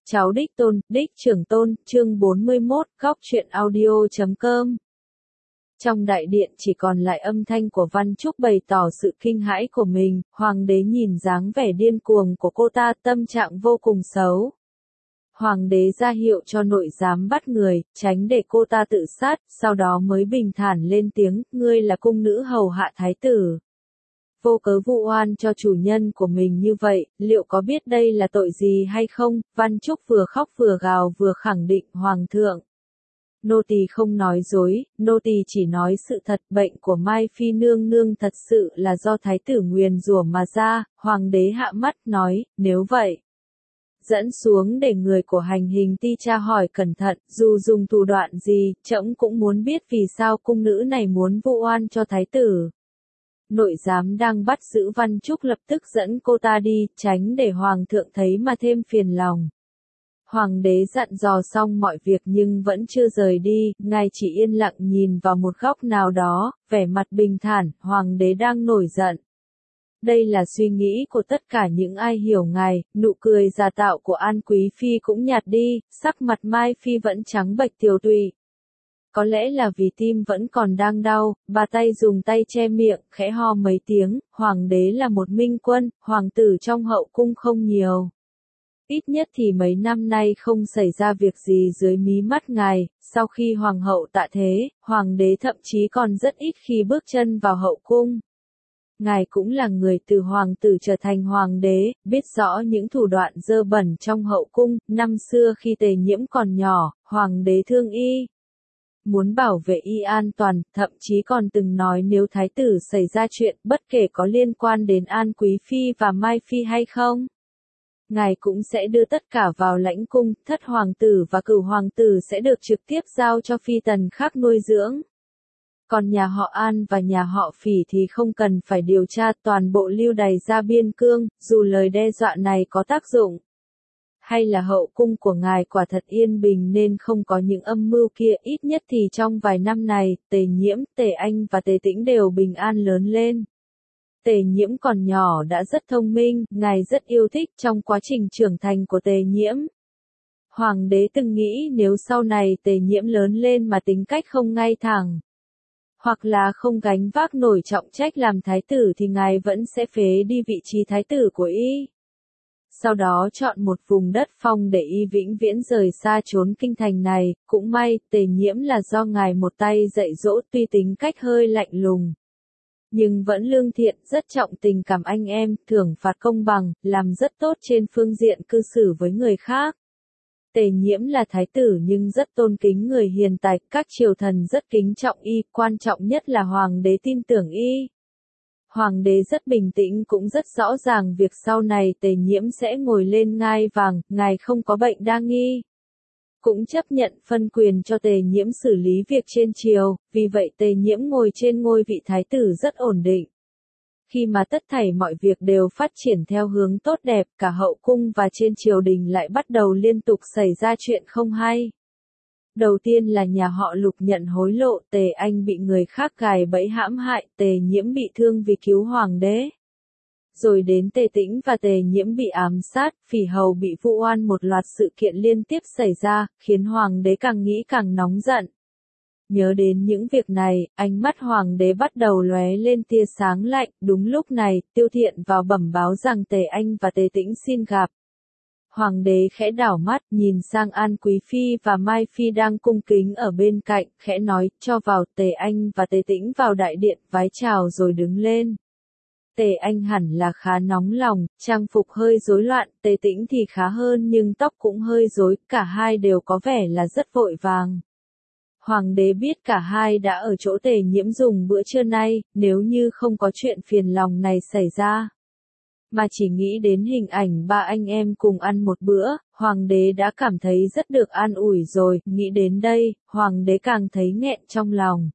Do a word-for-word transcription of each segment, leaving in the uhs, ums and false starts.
Cháu đích tôn, đích trưởng tôn, chương bốn mươi mốt, góc truyện audio chấm com. Trong đại điện chỉ còn lại âm thanh của Văn Trúc bày tỏ sự kinh hãi của mình, hoàng đế nhìn dáng vẻ điên cuồng của cô ta, tâm trạng vô cùng xấu. Hoàng đế ra hiệu cho nội giám bắt người, tránh để cô ta tự sát, sau đó mới bình thản lên tiếng, ngươi là cung nữ hầu hạ thái tử. Vô cớ vu oan cho chủ nhân của mình như vậy, liệu có biết đây là tội gì hay không? Văn Trúc vừa khóc vừa gào vừa khẳng định, Hoàng thượng. Nô tỳ không nói dối, nô tỳ chỉ nói sự thật, bệnh của Mai Phi nương nương thật sự là do thái tử nguyền rủa mà ra. Hoàng đế hạ mắt nói, nếu vậy, dẫn xuống để người của hành hình ti tra hỏi cẩn thận, dù dùng thủ đoạn gì, trẫm cũng muốn biết vì sao cung nữ này muốn vu oan cho thái tử. Nội giám đang bắt giữ Văn Trúc lập tức dẫn cô ta đi, tránh để hoàng thượng thấy mà thêm phiền lòng. Hoàng đế dặn dò xong mọi việc nhưng vẫn chưa rời đi, ngài chỉ yên lặng nhìn vào một góc nào đó, vẻ mặt bình thản, hoàng đế đang nổi giận. Đây là suy nghĩ của tất cả những ai hiểu ngài, nụ cười giả tạo của An Quý Phi cũng nhạt đi, sắc mặt Mai Phi vẫn trắng bệch tiều tụy. Có lẽ là vì tim vẫn còn đang đau, bà tay dùng tay che miệng, khẽ ho mấy tiếng, hoàng đế là một minh quân, hoàng tử trong hậu cung không nhiều. Ít nhất thì mấy năm nay không xảy ra việc gì dưới mí mắt ngài, sau khi hoàng hậu tạ thế, hoàng đế thậm chí còn rất ít khi bước chân vào hậu cung. Ngài cũng là người từ hoàng tử trở thành hoàng đế, biết rõ những thủ đoạn dơ bẩn trong hậu cung, năm xưa khi Tề Nhiễm còn nhỏ, hoàng đế thương y. Muốn bảo vệ y an toàn, thậm chí còn từng nói nếu thái tử xảy ra chuyện, bất kể có liên quan đến An Quý Phi và Mai Phi hay không, ngài cũng sẽ đưa tất cả vào lãnh cung, thất hoàng tử và cửu hoàng tử sẽ được trực tiếp giao cho phi tần khác nuôi dưỡng. Còn nhà họ An và nhà họ Phỉ thì không cần phải điều tra, toàn bộ lưu đày ra biên cương, dù lời đe dọa này có tác dụng. Hay là hậu cung của ngài quả thật yên bình nên không có những âm mưu kia, ít nhất thì trong vài năm này, Tề Nhiễm, Tề Anh và Tề Tĩnh đều bình an lớn lên. Tề Nhiễm còn nhỏ đã rất thông minh, ngài rất yêu thích trong quá trình trưởng thành của Tề Nhiễm. Hoàng đế từng nghĩ nếu sau này Tề Nhiễm lớn lên mà tính cách không ngay thẳng, hoặc là không gánh vác nổi trọng trách làm thái tử thì ngài vẫn sẽ phế đi vị trí thái tử của y. Sau đó chọn một vùng đất phong để y vĩnh viễn rời xa chốn kinh thành này, cũng may, Tề Nhiễm là do ngài một tay dạy dỗ, tuy tính cách hơi lạnh lùng, nhưng vẫn lương thiện, rất trọng tình cảm anh em, thưởng phạt công bằng, làm rất tốt trên phương diện cư xử với người khác. Tề Nhiễm là thái tử nhưng rất tôn kính người hiền tài, các triều thần rất kính trọng y, quan trọng nhất là hoàng đế tin tưởng y. Hoàng đế rất bình tĩnh cũng rất rõ ràng việc sau này Tề Nhiễm sẽ ngồi lên ngai vàng, ngài không có bệnh đa nghi. Cũng chấp nhận phân quyền cho Tề Nhiễm xử lý việc trên triều, vì vậy Tề Nhiễm ngồi trên ngôi vị thái tử rất ổn định. Khi mà tất thảy mọi việc đều phát triển theo hướng tốt đẹp, cả hậu cung và trên triều đình lại bắt đầu liên tục xảy ra chuyện không hay. Đầu tiên là nhà họ Lục nhận hối lộ, Tề Anh bị người khác gài bẫy hãm hại, Tề Nhiễm bị thương vì cứu hoàng đế. Rồi đến Tề Tĩnh và Tề Nhiễm bị ám sát, Phỉ Hầu bị vu oan, một loạt sự kiện liên tiếp xảy ra, khiến hoàng đế càng nghĩ càng nóng giận. Nhớ đến những việc này, ánh mắt hoàng đế bắt đầu lóe lên tia sáng lạnh, đúng lúc này, Tiêu Thiện vào bẩm báo rằng Tề Anh và Tề Tĩnh xin gặp. Hoàng đế khẽ đảo mắt, nhìn sang An Quý Phi và Mai Phi đang cung kính ở bên cạnh, khẽ nói, cho vào. Tề Anh và Tề Tĩnh vào đại điện, vái chào rồi đứng lên. Tề Anh hẳn là khá nóng lòng, trang phục hơi rối loạn, Tề Tĩnh thì khá hơn nhưng tóc cũng hơi rối, cả hai đều có vẻ là rất vội vàng. Hoàng đế biết cả hai đã ở chỗ Tề Nhiễm dùng bữa trưa nay, nếu như không có chuyện phiền lòng này xảy ra, mà chỉ nghĩ đến hình ảnh ba anh em cùng ăn một bữa, hoàng đế đã cảm thấy rất được an ủi rồi, nghĩ đến đây, hoàng đế càng thấy nghẹn trong lòng.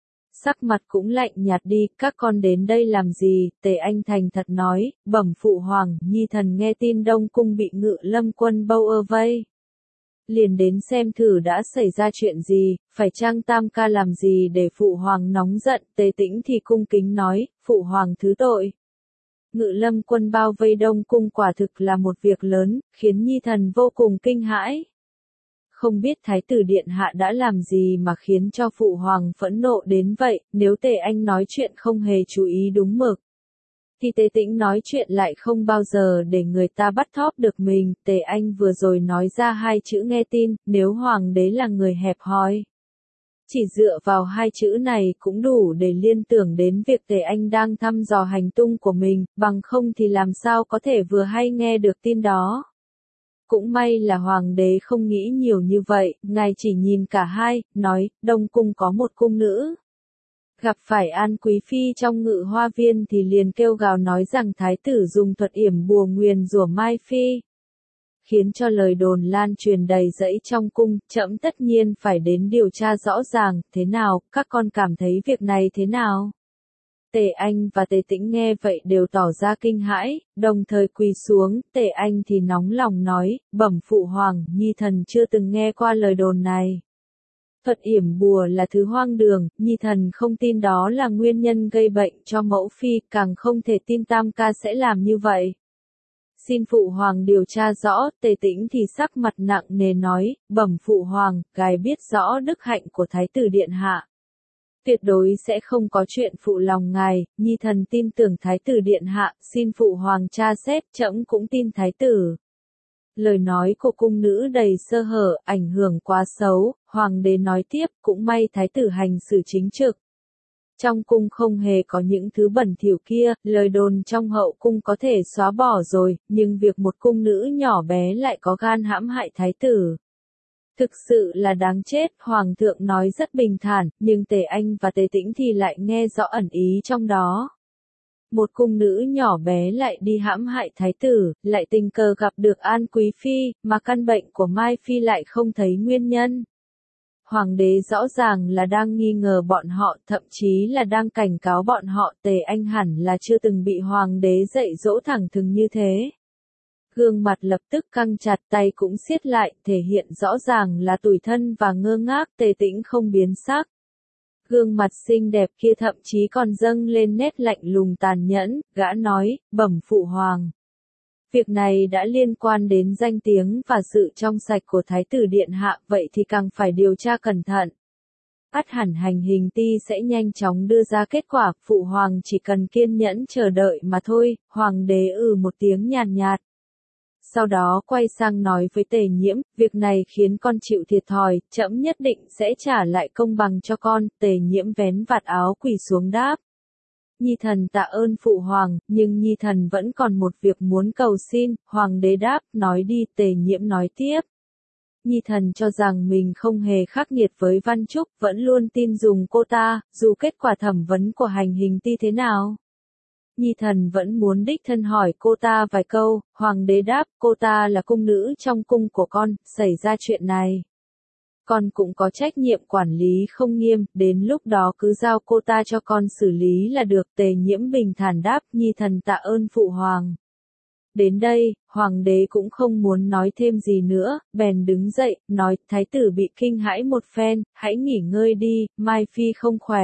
Sắc mặt cũng lạnh nhạt đi, các con đến đây làm gì? Tề Anh thành thật nói, bẩm phụ hoàng, nhi thần nghe tin Đông Cung bị Ngự Lâm quân bâu ơ vây. Liền đến xem thử đã xảy ra chuyện gì, phải chăng Tam ca làm gì để phụ hoàng nóng giận? Tề Tĩnh thì cung kính nói, phụ hoàng thứ tội. Ngự lâm quân bao vây Đông Cung quả thực là một việc lớn, khiến Nhi thần vô cùng kinh hãi. Không biết Thái tử Điện Hạ đã làm gì mà khiến cho Phụ Hoàng phẫn nộ đến vậy, nếu Tề Anh nói chuyện không hề chú ý đúng mực. Thì Tề Tĩnh nói chuyện lại không bao giờ để người ta bắt thóp được mình, Tề Anh vừa rồi nói ra hai chữ nghe tin, nếu Hoàng đế là người hẹp hòi. Chỉ dựa vào hai chữ này cũng đủ để liên tưởng đến việc Tề Anh đang thăm dò hành tung của mình, bằng không thì làm sao có thể vừa hay nghe được tin đó. Cũng may là Hoàng đế không nghĩ nhiều như vậy, ngài chỉ nhìn cả hai, nói, Đông Cung có một cung nữ. Gặp phải An Quý Phi trong Ngự Hoa Viên thì liền kêu gào nói rằng Thái tử dùng thuật yểm bùa nguyền rủa Mai Phi. Khiến cho lời đồn lan truyền đầy rẫy trong cung, trẫm tất nhiên phải đến điều tra rõ ràng, thế nào, các con cảm thấy việc này thế nào? Tề Anh và Tề Tĩnh nghe vậy đều tỏ ra kinh hãi, đồng thời quỳ xuống, Tề Anh thì nóng lòng nói, bẩm Phụ Hoàng, Nhi thần chưa từng nghe qua lời đồn này. Thuật yểm bùa là thứ hoang đường, Nhi thần không tin đó là nguyên nhân gây bệnh cho mẫu phi, càng không thể tin Tam ca sẽ làm như vậy. Xin Phụ Hoàng điều tra rõ, Tề Tĩnh thì sắc mặt nặng nề nói, bẩm Phụ Hoàng, ngài biết rõ đức hạnh của Thái tử Điện Hạ. Tuyệt đối sẽ không có chuyện phụ lòng ngài, Nhi thần tin tưởng Thái tử Điện Hạ, xin Phụ Hoàng tra xét, trẫm cũng tin Thái tử. Lời nói của cung nữ đầy sơ hở, ảnh hưởng quá xấu, Hoàng đế nói tiếp, cũng may Thái tử hành xử chính trực. Trong cung không hề có những thứ bẩn thỉu kia, lời đồn trong hậu cung có thể xóa bỏ rồi, nhưng việc một cung nữ nhỏ bé lại có gan hãm hại Thái tử. Thực sự là đáng chết, Hoàng thượng nói rất bình thản, nhưng Tề Anh và Tề Tĩnh thì lại nghe rõ ẩn ý trong đó. Một cung nữ nhỏ bé lại đi hãm hại Thái tử, lại tình cờ gặp được An Quý Phi, mà căn bệnh của Mai Phi lại không thấy nguyên nhân. Hoàng đế rõ ràng là đang nghi ngờ bọn họ, thậm chí là đang cảnh cáo bọn họ, Tề Anh hẳn là chưa từng bị Hoàng đế dạy dỗ thẳng thừng như thế. Gương mặt lập tức căng chặt, tay cũng siết lại, thể hiện rõ ràng là tủi thân và ngơ ngác, Tề Tĩnh không biến sắc. Gương mặt xinh đẹp kia thậm chí còn dâng lên nét lạnh lùng tàn nhẫn, gã nói, bẩm Phụ Hoàng. Việc này đã liên quan đến danh tiếng và sự trong sạch của Thái tử Điện Hạ, vậy thì càng phải điều tra cẩn thận. Ắt hẳn hành hình ti sẽ nhanh chóng đưa ra kết quả, Phụ Hoàng chỉ cần kiên nhẫn chờ đợi mà thôi, Hoàng đế ừ một tiếng nhàn nhạt. Sau đó quay sang nói với Tề Nhiễm, việc này khiến con chịu thiệt thòi, trẫm nhất định sẽ trả lại công bằng cho con, Tề Nhiễm vén vạt áo quỳ xuống đáp. Nhi thần tạ ơn Phụ Hoàng, nhưng Nhi thần vẫn còn một việc muốn cầu xin, Hoàng đế đáp, nói đi, Tề Nhiễm nói tiếp. Nhi thần cho rằng mình không hề khắc nghiệt với Văn Trúc, vẫn luôn tin dùng cô ta, dù kết quả thẩm vấn của hành hình ti thế nào. Nhi thần vẫn muốn đích thân hỏi cô ta vài câu, Hoàng đế đáp, cô ta là cung nữ trong cung của con, xảy ra chuyện này. Con cũng có trách nhiệm quản lý không nghiêm, đến lúc đó cứ giao cô ta cho con xử lý là được, Tề Nhiễm bình thản đáp, Nhi thần tạ ơn Phụ Hoàng. Đến đây, Hoàng đế cũng không muốn nói thêm gì nữa, bèn đứng dậy, nói, Thái tử bị kinh hãi một phen, hãy nghỉ ngơi đi, Mai Phi không khỏe.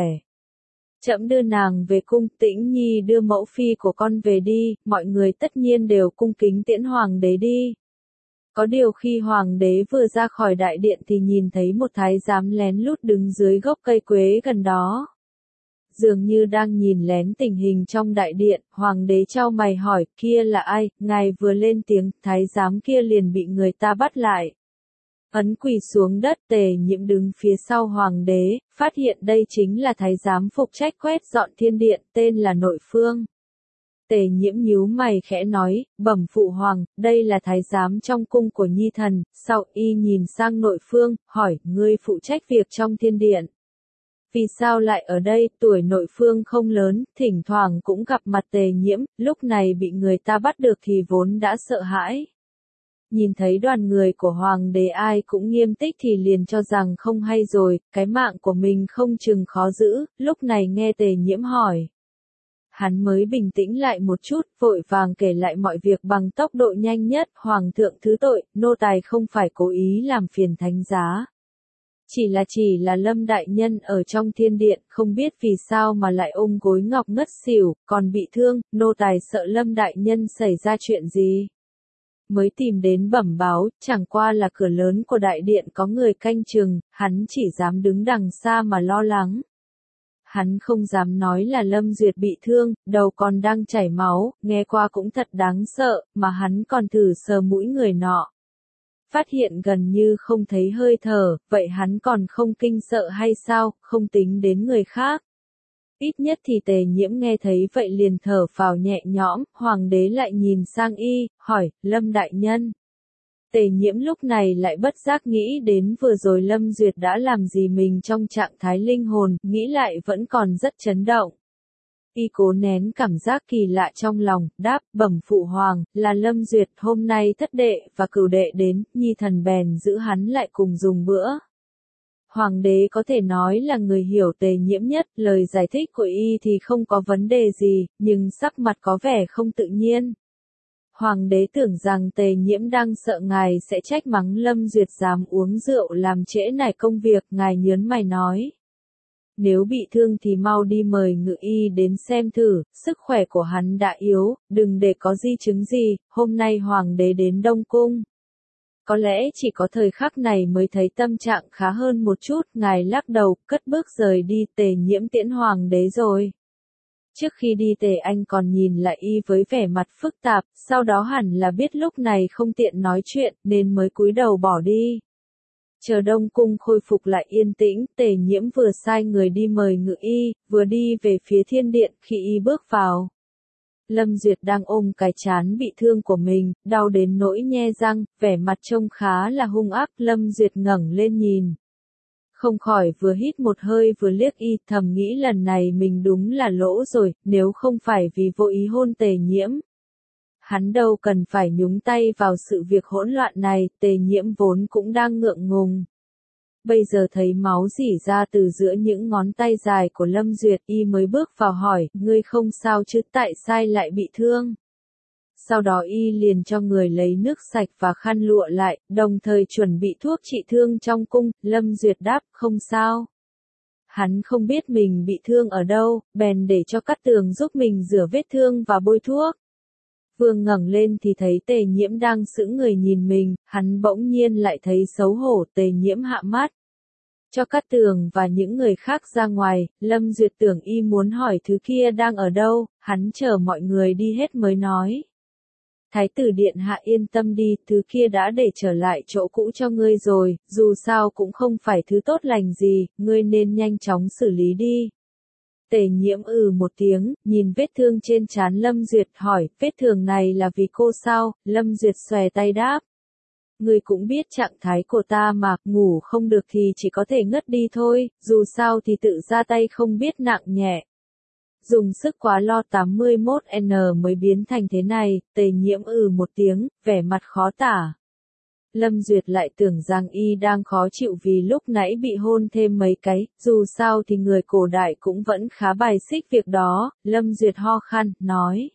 Trẫm đưa nàng về cung, Tĩnh Nhi đưa mẫu phi của con về đi, mọi người tất nhiên đều cung kính tiễn Hoàng đế đi. Có điều khi Hoàng đế vừa ra khỏi đại điện thì nhìn thấy một thái giám lén lút đứng dưới gốc cây quế gần đó. Dường như đang nhìn lén tình hình trong đại điện, Hoàng đế chau mày hỏi, kia là ai, ngài vừa lên tiếng, thái giám kia liền bị người ta bắt lại. Ấn quỳ xuống đất, Tề Nhiễm đứng phía sau Hoàng đế, phát hiện đây chính là thái giám phụ trách quét dọn thiên điện, tên là Nội Phương. Tề Nhiễm nhíu mày khẽ nói, bẩm Phụ Hoàng, đây là thái giám trong cung của Nhi thần, sau y nhìn sang Nội Phương, hỏi, ngươi phụ trách việc trong thiên điện. Vì sao lại ở đây, tuổi Nội Phương không lớn, thỉnh thoảng cũng gặp mặt Tề Nhiễm, lúc này bị người ta bắt được thì vốn đã sợ hãi. Nhìn thấy đoàn người của Hoàng đế ai cũng nghiêm túc thì liền cho rằng không hay rồi, cái mạng của mình không chừng khó giữ, lúc này nghe Tề Nhiễm hỏi. Hắn mới bình tĩnh lại một chút, vội vàng kể lại mọi việc bằng tốc độ nhanh nhất, Hoàng thượng thứ tội, nô tài không phải cố ý làm phiền thánh giá. Chỉ là chỉ là Lâm đại nhân ở trong thiên điện, không biết vì sao mà lại ôm gối ngọc ngất xỉu, còn bị thương, nô tài sợ Lâm đại nhân xảy ra chuyện gì. Mới tìm đến bẩm báo, chẳng qua là cửa lớn của đại điện có người canh chừng, hắn chỉ dám đứng đằng xa mà lo lắng. Hắn không dám nói là Lâm Duyệt bị thương, đầu còn đang chảy máu, nghe qua cũng thật đáng sợ, mà hắn còn thử sờ mũi người nọ. Phát hiện gần như không thấy hơi thở, vậy hắn còn không kinh sợ hay sao, không tính đến người khác. Ít nhất thì Tề Nhiễm nghe thấy vậy liền thở phào nhẹ nhõm, hoàng đế lại nhìn sang y, hỏi, Lâm đại nhân. Tề Nhiễm lúc này lại bất giác nghĩ đến vừa rồi Lâm Duyệt đã làm gì mình trong trạng thái linh hồn, nghĩ lại vẫn còn rất chấn động. Y cố nén cảm giác kỳ lạ trong lòng, đáp, bẩm phụ hoàng, là Lâm Duyệt hôm nay thất đệ và cửu đệ đến, nhi thần bèn giữ hắn lại cùng dùng bữa. Hoàng đế có thể nói là người hiểu Tề Nhiễm nhất, lời giải thích của y thì không có vấn đề gì, nhưng sắc mặt có vẻ không tự nhiên. Hoàng đế tưởng rằng Tề Nhiễm đang sợ ngài sẽ trách mắng Lâm Duyệt dám uống rượu làm trễ nải công việc, ngài nhớn mày nói. Nếu bị thương thì mau đi mời ngự y đến xem thử, sức khỏe của hắn đã yếu, đừng để có di chứng gì, hôm nay hoàng đế đến Đông Cung. Có lẽ chỉ có thời khắc này mới thấy tâm trạng khá hơn một chút, ngài lắc đầu, cất bước rời đi, Tề Nhiễm tiễn hoàng đế rồi. Trước khi đi Tề Anh còn nhìn lại y với vẻ mặt phức tạp, sau đó hẳn là biết lúc này không tiện nói chuyện, nên mới cúi đầu bỏ đi. Chờ Đông Cung khôi phục lại yên tĩnh, Tề Nhiễm vừa sai người đi mời ngự y, vừa đi về phía thiên điện, khi y bước vào. Lâm Duyệt đang ôm cái trán bị thương của mình, đau đến nỗi nhe răng, vẻ mặt trông khá là hung ác, Lâm Duyệt ngẩng lên nhìn. Không khỏi vừa hít một hơi vừa liếc y, thầm nghĩ lần này mình đúng là lỗ rồi, nếu không phải vì vô ý hôn Tề Nhiễm. Hắn đâu cần phải nhúng tay vào sự việc hỗn loạn này, Tề Nhiễm vốn cũng đang ngượng ngùng. Bây giờ thấy máu rỉ ra từ giữa những ngón tay dài của Lâm Duyệt, y mới bước vào hỏi, ngươi không sao chứ, tại sao lại bị thương? Sau đó y liền cho người lấy nước sạch và khăn lụa lại, đồng thời chuẩn bị thuốc trị thương trong cung, Lâm Duyệt đáp, không sao. Hắn không biết mình bị thương ở đâu, bèn để cho Cát Tường giúp mình rửa vết thương và bôi thuốc. Vừa ngẩng lên thì thấy Tề Nhiễm đang sững người nhìn mình, hắn bỗng nhiên lại thấy xấu hổ, Tề Nhiễm hạ mắt. Cho Cát Tường và những người khác ra ngoài, Lâm Duyệt tưởng y muốn hỏi thứ kia đang ở đâu, hắn chờ mọi người đi hết mới nói. Thái tử điện hạ yên tâm đi, thứ kia đã để trở lại chỗ cũ cho ngươi rồi, dù sao cũng không phải thứ tốt lành gì, ngươi nên nhanh chóng xử lý đi. Tề Nhiễm ừ một tiếng, nhìn vết thương trên trán Lâm Duyệt hỏi, vết thương này là vì cô sao, Lâm Duyệt xòe tay đáp. Ngươi cũng biết trạng thái của ta mà, ngủ không được thì chỉ có thể ngất đi thôi, dù sao thì tự ra tay không biết nặng nhẹ. Dùng sức quá lo tám mươi mốt N mới biến thành thế này, Tề Nhiễm ừ một tiếng, vẻ mặt khó tả. Lâm Duyệt lại tưởng rằng y đang khó chịu vì lúc nãy bị hôn thêm mấy cái, dù sao thì người cổ đại cũng vẫn khá bài xích việc đó, Lâm Duyệt ho khan, nói.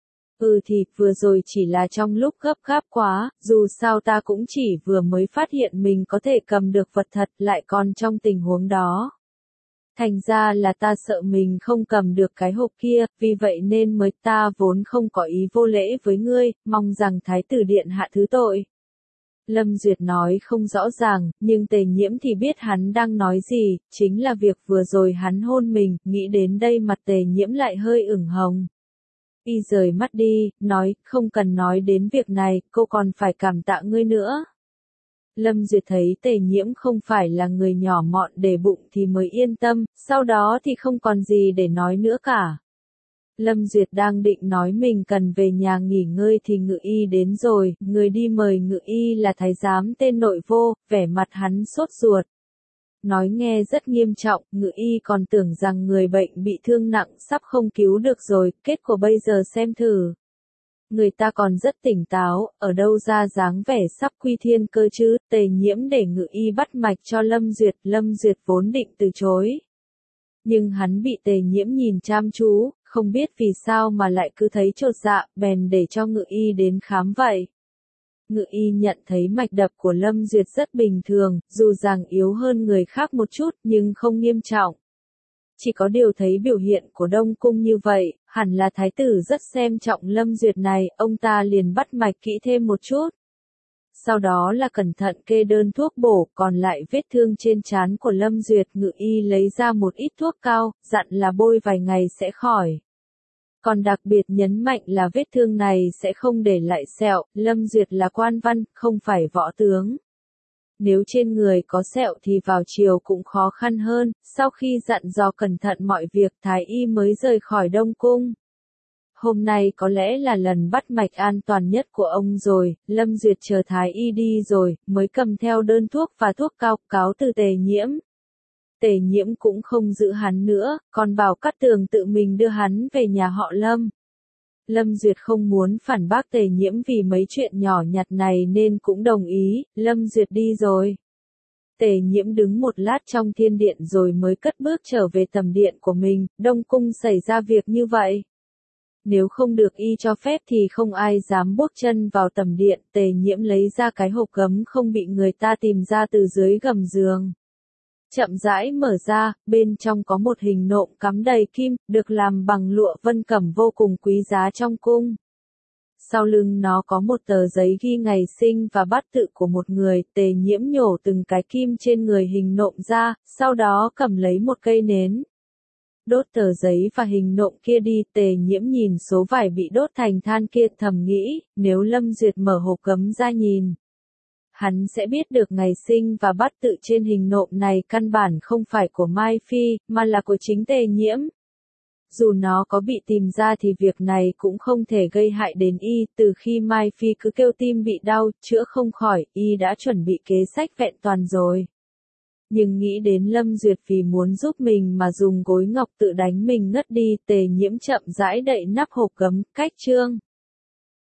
Ừ thì, vừa rồi chỉ là trong lúc gấp gáp quá, dù sao ta cũng chỉ vừa mới phát hiện mình có thể cầm được vật thật, lại còn trong tình huống đó. Thành ra là ta sợ mình không cầm được cái hộp kia, vì vậy nên mới ta vốn không có ý vô lễ với ngươi, mong rằng Thái tử điện hạ thứ tội. Lâm Duyệt nói không rõ ràng, nhưng Tề Nhiễm thì biết hắn đang nói gì, chính là việc vừa rồi hắn hôn mình, nghĩ đến đây mặt Tề Nhiễm lại hơi ửng hồng. Y rời mắt đi, nói, không cần nói đến việc này, cô còn phải cảm tạ ngươi nữa. Lâm Duyệt thấy Tề Nhiễm không phải là người nhỏ mọn để bụng thì mới yên tâm, sau đó thì không còn gì để nói nữa cả. Lâm Duyệt đang định nói mình cần về nhà nghỉ ngơi thì ngự y đến rồi, người đi mời ngự y là thái giám tên Nội Vô, vẻ mặt hắn sốt ruột. Nói nghe rất nghiêm trọng, ngự y còn tưởng rằng người bệnh bị thương nặng sắp không cứu được rồi, kết quả bây giờ xem thử. Người ta còn rất tỉnh táo, ở đâu ra dáng vẻ sắp quy thiên cơ chứ, Tề Nhiễm để ngự y bắt mạch cho Lâm Duyệt, Lâm Duyệt vốn định từ chối. Nhưng hắn bị Tề Nhiễm nhìn chăm chú, không biết vì sao mà lại cứ thấy chột dạ, bèn để cho ngự y đến khám vậy. Ngự y nhận thấy mạch đập của Lâm Duyệt rất bình thường, dù rằng yếu hơn người khác một chút nhưng không nghiêm trọng. Chỉ có điều thấy biểu hiện của Đông Cung như vậy, hẳn là thái tử rất xem trọng Lâm Duyệt này, ông ta liền bắt mạch kỹ thêm một chút. Sau đó là cẩn thận kê đơn thuốc bổ, còn lại vết thương trên trán của Lâm Duyệt, Ngự y lấy ra một ít thuốc cao, dặn là bôi vài ngày sẽ khỏi. Còn đặc biệt nhấn mạnh là vết thương này sẽ không để lại sẹo, Lâm Duyệt là quan văn, không phải võ tướng. Nếu trên người có sẹo thì vào triều cũng khó khăn hơn. Sau khi dặn dò cẩn thận mọi việc, Thái y mới rời khỏi Đông Cung. Hôm nay có lẽ là lần bắt mạch an toàn nhất của ông rồi, Lâm Duyệt chờ Thái y đi rồi, mới cầm theo đơn thuốc và thuốc cao, cáo từ Tề Nhiễm. Tề Nhiễm cũng không giữ hắn nữa, còn bảo Cát Tường tự mình đưa hắn về nhà họ Lâm. Lâm Duyệt không muốn phản bác Tề Nhiễm vì mấy chuyện nhỏ nhặt này nên cũng đồng ý, Lâm Duyệt đi rồi. Tề Nhiễm đứng một lát trong thiên điện rồi mới cất bước trở về tầm điện của mình, Đông Cung xảy ra việc như vậy. Nếu không được y cho phép thì không ai dám bước chân vào tầm điện, Tề Nhiễm lấy ra cái hộp gấm không bị người ta tìm ra từ dưới gầm giường. Chậm rãi mở ra, bên trong có một hình nộm cắm đầy kim, được làm bằng lụa vân cẩm vô cùng quý giá trong cung. Sau lưng nó có một tờ giấy ghi ngày sinh và bát tự của một người, Tề Nhiễm nhổ từng cái kim trên người hình nộm ra, sau đó cầm lấy một cây nến. Đốt tờ giấy và hình nộm kia đi, Tề Nhiễm nhìn số vải bị đốt thành than kia thầm nghĩ, nếu Lâm Duyệt mở hộp gấm ra nhìn. Hắn sẽ biết được ngày sinh và bát tự trên hình nộm này căn bản không phải của Mai Phi, mà là của chính Tề Nhiễm. Dù nó có bị tìm ra thì việc này cũng không thể gây hại đến y, từ khi Mai Phi cứ kêu tim bị đau, chữa không khỏi, y đã chuẩn bị kế sách vẹn toàn rồi. Nhưng nghĩ đến Lâm Duyệt vì muốn giúp mình mà dùng gối ngọc tự đánh mình ngất đi, Tề Nhiễm chậm rãi đậy nắp hộp gấm, cách chương.